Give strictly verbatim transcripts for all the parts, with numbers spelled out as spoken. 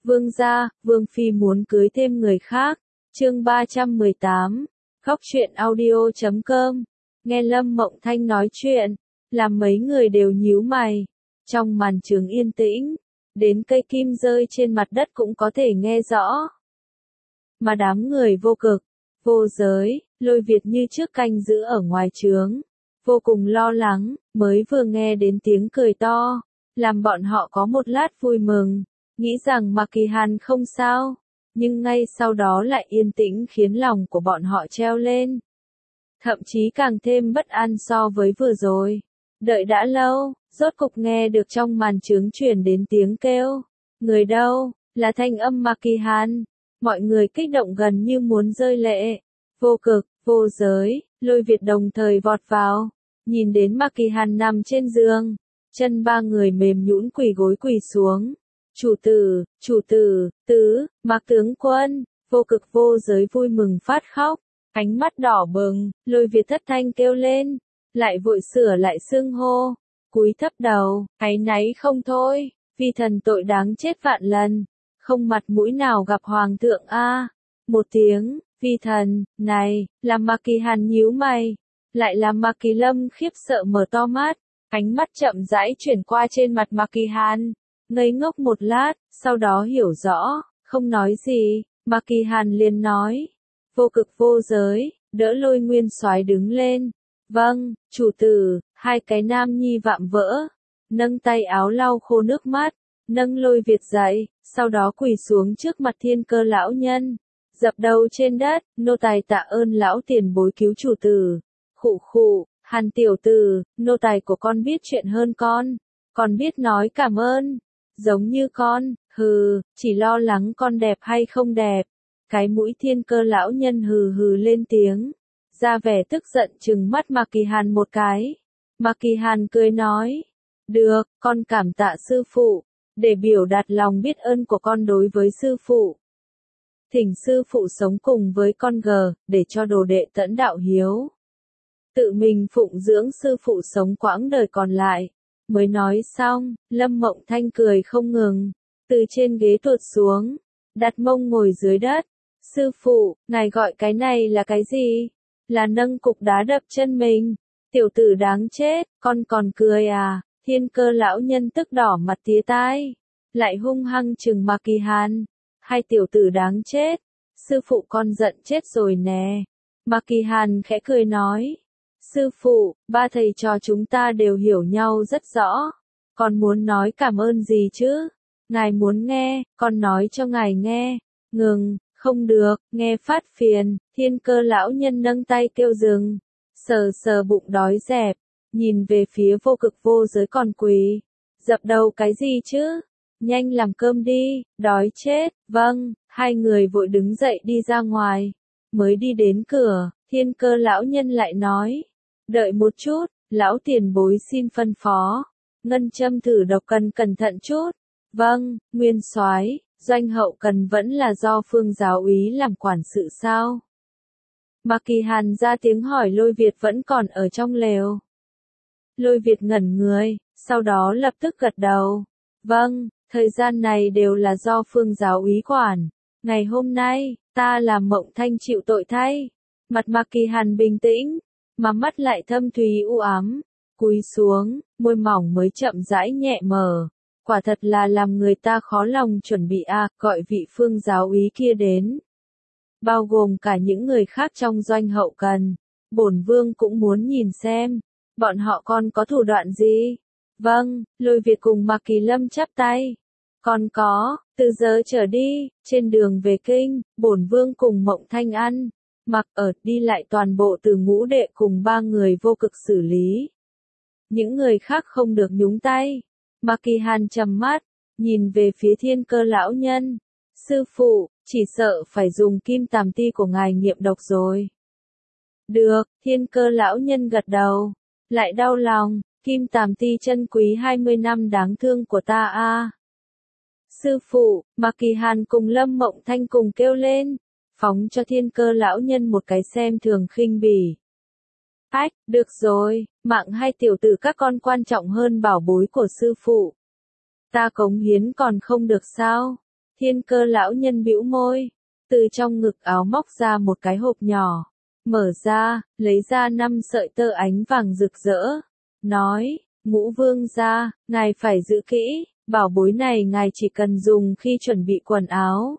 Vương gia, Vương Phi muốn cưới thêm người khác. Chương ba trăm mười tám, Góc truyện audio chấm com. Nghe Lâm Mộng Thanh nói chuyện, làm mấy người đều nhíu mày. Trong màn trường yên tĩnh, đến cây kim rơi trên mặt đất cũng có thể nghe rõ. Mà đám người vô cực, vô giới, Lôi Việt như trước canh giữ ở ngoài trướng, vô cùng lo lắng, mới vừa nghe đến tiếng cười to, làm bọn họ có một lát vui mừng, nghĩ rằng Mạc Kỳ Hàn không sao, nhưng ngay sau đó lại yên tĩnh khiến lòng của bọn họ treo lên. Thậm chí càng thêm bất an so với vừa rồi. Đợi đã lâu, rốt cục nghe được trong màn trướng truyền đến tiếng kêu. Người đâu? Là thanh âm Mạc Kỳ Hàn. Mọi người kích động gần như muốn rơi lệ. Vô cực, vô giới, Lôi Việt đồng thời vọt vào. Nhìn đến Mạc Kỳ Hàn nằm trên giường. Chân ba người mềm nhũn quỳ gối quỳ xuống. Chủ tử, chủ tử, tứ, Mạc tướng quân, vô cực vô giới vui mừng phát khóc. Ánh mắt đỏ bừng, Lôi Việt thất thanh kêu lên. Lại vội sửa lại xưng hô. Cúi thấp đầu, áy náy không thôi. Vì thần tội đáng chết vạn lần. Không mặt mũi nào gặp hoàng thượng a. Một tiếng, vì thần, này, làm Mạc Kỳ Hàn nhíu mày. Lại làm Mạc Kỳ Lâm khiếp sợ mở to mắt. Ánh mắt chậm rãi chuyển qua trên mặt Mạc Kỳ Hàn. Ngây ngốc một lát, sau đó hiểu rõ, không nói gì. Mạc Kỳ Hàn liền nói. Vô cực vô giới, đỡ Lôi Nguyên Soái đứng lên. Vâng, chủ tử, hai cái nam nhi vạm vỡ. Nâng tay áo lau khô nước mắt. Nâng Lôi Việt dậy, sau đó quỳ xuống trước mặt Thiên Cơ lão nhân. Dập đầu trên đất, nô tài tạ ơn lão tiền bối cứu chủ tử. Khụ khụ, Hàn tiểu tử, nô tài của con biết chuyện hơn con. Con biết nói cảm ơn. Giống như con, hừ, chỉ lo lắng con đẹp hay không đẹp. Cái mũi Thiên Cơ lão nhân hừ hừ lên tiếng. Ra vẻ tức giận trừng mắt Mạc Kỳ Hàn một cái. Mạc Kỳ Hàn cười nói. Được, con cảm tạ sư phụ. Để biểu đạt lòng biết ơn của con đối với sư phụ. Thỉnh sư phụ sống cùng với con gờ, để cho đồ đệ tẫn đạo hiếu. Tự mình phụng dưỡng sư phụ sống quãng đời còn lại. Mới nói xong, Lâm Mộng Thanh cười không ngừng. Từ trên ghế tuột xuống. Đặt mông ngồi dưới đất. Sư phụ, ngài gọi cái này là cái gì? Là nâng cục đá đập chân mình. Tiểu tử đáng chết, con còn cười à? Thiên Cơ lão nhân tức đỏ mặt tía tai. Lại hung hăng trừng Mạc Kỳ Hàn. Hai tiểu tử đáng chết. Sư phụ con giận chết rồi nè. Mạc Kỳ Hàn khẽ cười nói. Sư phụ, ba thầy trò chúng ta đều hiểu nhau rất rõ. Con muốn nói cảm ơn gì chứ? Ngài muốn nghe, con nói cho ngài nghe. Ngừng, không được, nghe phát phiền. Thiên Cơ lão nhân nâng tay kêu dừng. Sờ sờ bụng đói dẹp. Nhìn về phía vô cực vô giới còn quỳ. Dập đầu cái gì chứ? Nhanh làm cơm đi, đói chết. Vâng, hai người vội đứng dậy đi ra ngoài. Mới đi đến cửa, Thiên Cơ lão nhân lại nói. Đợi một chút, lão tiền bối xin phân phó. Ngân châm thử độc cần cẩn thận chút. Vâng, Nguyên soái, doanh hậu cần vẫn là do Phương giáo úy làm quản sự sao? Mạc Kỳ Hàn ra tiếng hỏi Lôi Việt vẫn còn ở trong lều. Lôi Việt ngẩn người, sau đó lập tức gật đầu. Vâng, thời gian này đều là do Phương giáo úy quản. Ngày hôm nay, ta làm Mộng Thanh chịu tội thay. Mặt Mạc Kỳ Hàn bình tĩnh, mà mắt lại thâm thúy u ám. Cúi xuống, môi mỏng mới chậm rãi nhẹ mở. Quả thật là làm người ta khó lòng chuẩn bị a, à, gọi vị Phương giáo úy kia đến. Bao gồm cả những người khác trong doanh hậu cần. Bổn vương cũng muốn nhìn xem. Bọn họ còn có thủ đoạn gì? Vâng, Lôi Việt cùng Mạc Kỳ Lâm chắp tay. Còn có, từ giờ trở đi, trên đường về kinh, bổn vương cùng Mộng Thanh ăn. Mặc ở đi lại toàn bộ từ ngũ đệ cùng ba người vô cực xử lý. Những người khác không được nhúng tay. Mạc Kỳ Hàn trầm mắt, nhìn về phía Thiên Cơ lão nhân. Sư phụ, chỉ sợ phải dùng kim tàm ti của ngài nghiệm độc rồi. Được, Thiên Cơ lão nhân gật đầu. Lại đau lòng, kim tàm ti chân quý hai mươi năm đáng thương của ta a. À. Sư phụ, Mạc Kỳ Hàn cùng Lâm Mộng Thanh cùng kêu lên. Phóng cho Thiên Cơ lão nhân một cái xem thường khinh bỉ. Ách, được rồi, mạng hai tiểu tử các con quan trọng hơn bảo bối của sư phụ. Ta cống hiến còn không được sao? Thiên Cơ lão nhân bĩu môi, từ trong ngực áo móc ra một cái hộp nhỏ, mở ra, lấy ra năm sợi tơ ánh vàng rực rỡ, nói, Ngũ Vương gia, ngài phải giữ kỹ, bảo bối này ngài chỉ cần dùng khi chuẩn bị quần áo,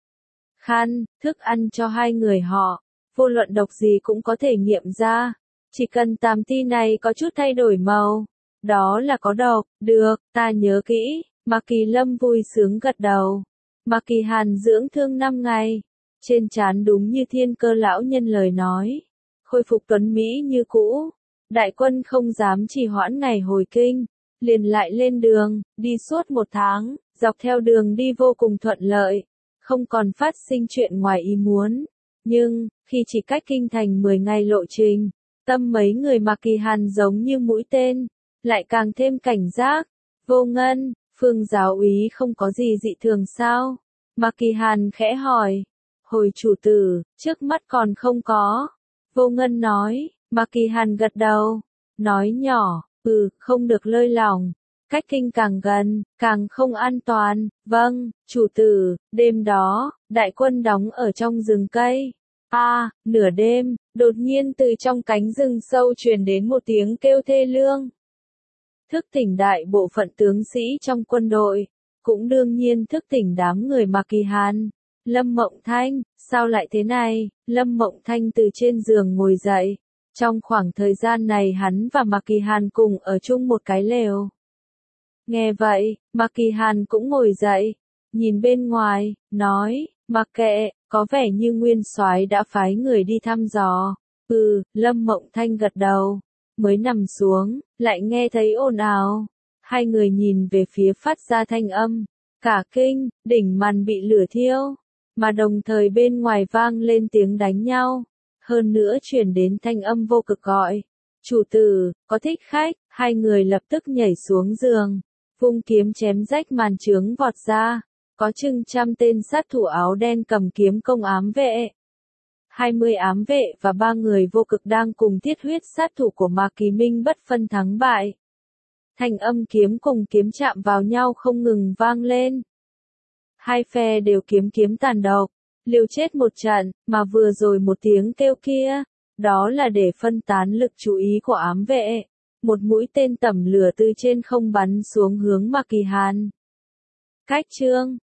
khăn, thức ăn cho hai người họ, vô luận độc gì cũng có thể nghiệm ra, chỉ cần tàm ti này có chút thay đổi màu, đó là có độc, được, ta nhớ kỹ, Mạc Kỳ Lâm vui sướng gật đầu. Mạc Kỳ Hàn dưỡng thương năm ngày, trên trán đúng như Thiên Cơ lão nhân lời nói, khôi phục tuấn mỹ như cũ, đại quân không dám trì hoãn ngày hồi kinh, liền lại lên đường, đi suốt một tháng, dọc theo đường đi vô cùng thuận lợi, không còn phát sinh chuyện ngoài ý muốn, nhưng, khi chỉ cách kinh thành mười ngày lộ trình, tâm mấy người Mạc Kỳ Hàn giống như mũi tên, lại càng thêm cảnh giác, Vô Ngân, Phương giáo úy không có gì dị thường sao? Mạc Kỳ Hàn khẽ hỏi. Hồi chủ tử, trước mắt còn không có. Vô Ngân nói, Mạc Kỳ Hàn gật đầu, nói nhỏ, ừ, không được lơi lỏng, cách kinh càng gần, càng không an toàn, vâng, chủ tử, đêm đó, đại quân đóng ở trong rừng cây. A, à, nửa đêm, đột nhiên từ trong cánh rừng sâu truyền đến một tiếng kêu thê lương. Thức tỉnh đại bộ phận tướng sĩ trong quân đội, cũng đương nhiên thức tỉnh đám người Mạc Kỳ Hàn. Lâm Mộng Thanh, sao lại thế này? Lâm Mộng Thanh từ trên giường ngồi dậy. Trong khoảng thời gian này hắn và Mạc Kỳ Hàn cùng ở chung một cái lều. Nghe vậy, Mạc Kỳ Hàn cũng ngồi dậy, nhìn bên ngoài, nói, mặc kệ, có vẻ như Nguyên Soái đã phái người đi thăm dò. Ừ, Lâm Mộng Thanh gật đầu, mới nằm xuống, lại nghe thấy ồn ào. Hai người nhìn về phía phát ra thanh âm, cả kinh, đỉnh màn bị lửa thiêu, mà đồng thời bên ngoài vang lên tiếng đánh nhau. Hơn nữa truyền đến thanh âm vô cực gọi, chủ tử, có thích khách, hai người lập tức nhảy xuống giường, vung kiếm chém rách màn trướng vọt ra, có chừng trăm tên sát thủ áo đen cầm kiếm công ám vệ. hai mươi ám vệ và ba người vô cực đang cùng thiết huyết sát thủ của Mạc Kỳ Minh bất phân thắng bại. Thanh âm kiếm cùng kiếm chạm vào nhau không ngừng vang lên. Hai phe đều kiếm kiếm tàn độc, liều chết một trận, mà vừa rồi một tiếng kêu kia, đó là để phân tán lực chú ý của ám vệ. Một mũi tên tẩm lửa từ trên không bắn xuống hướng Mạc Kỳ Hàn. Cách chương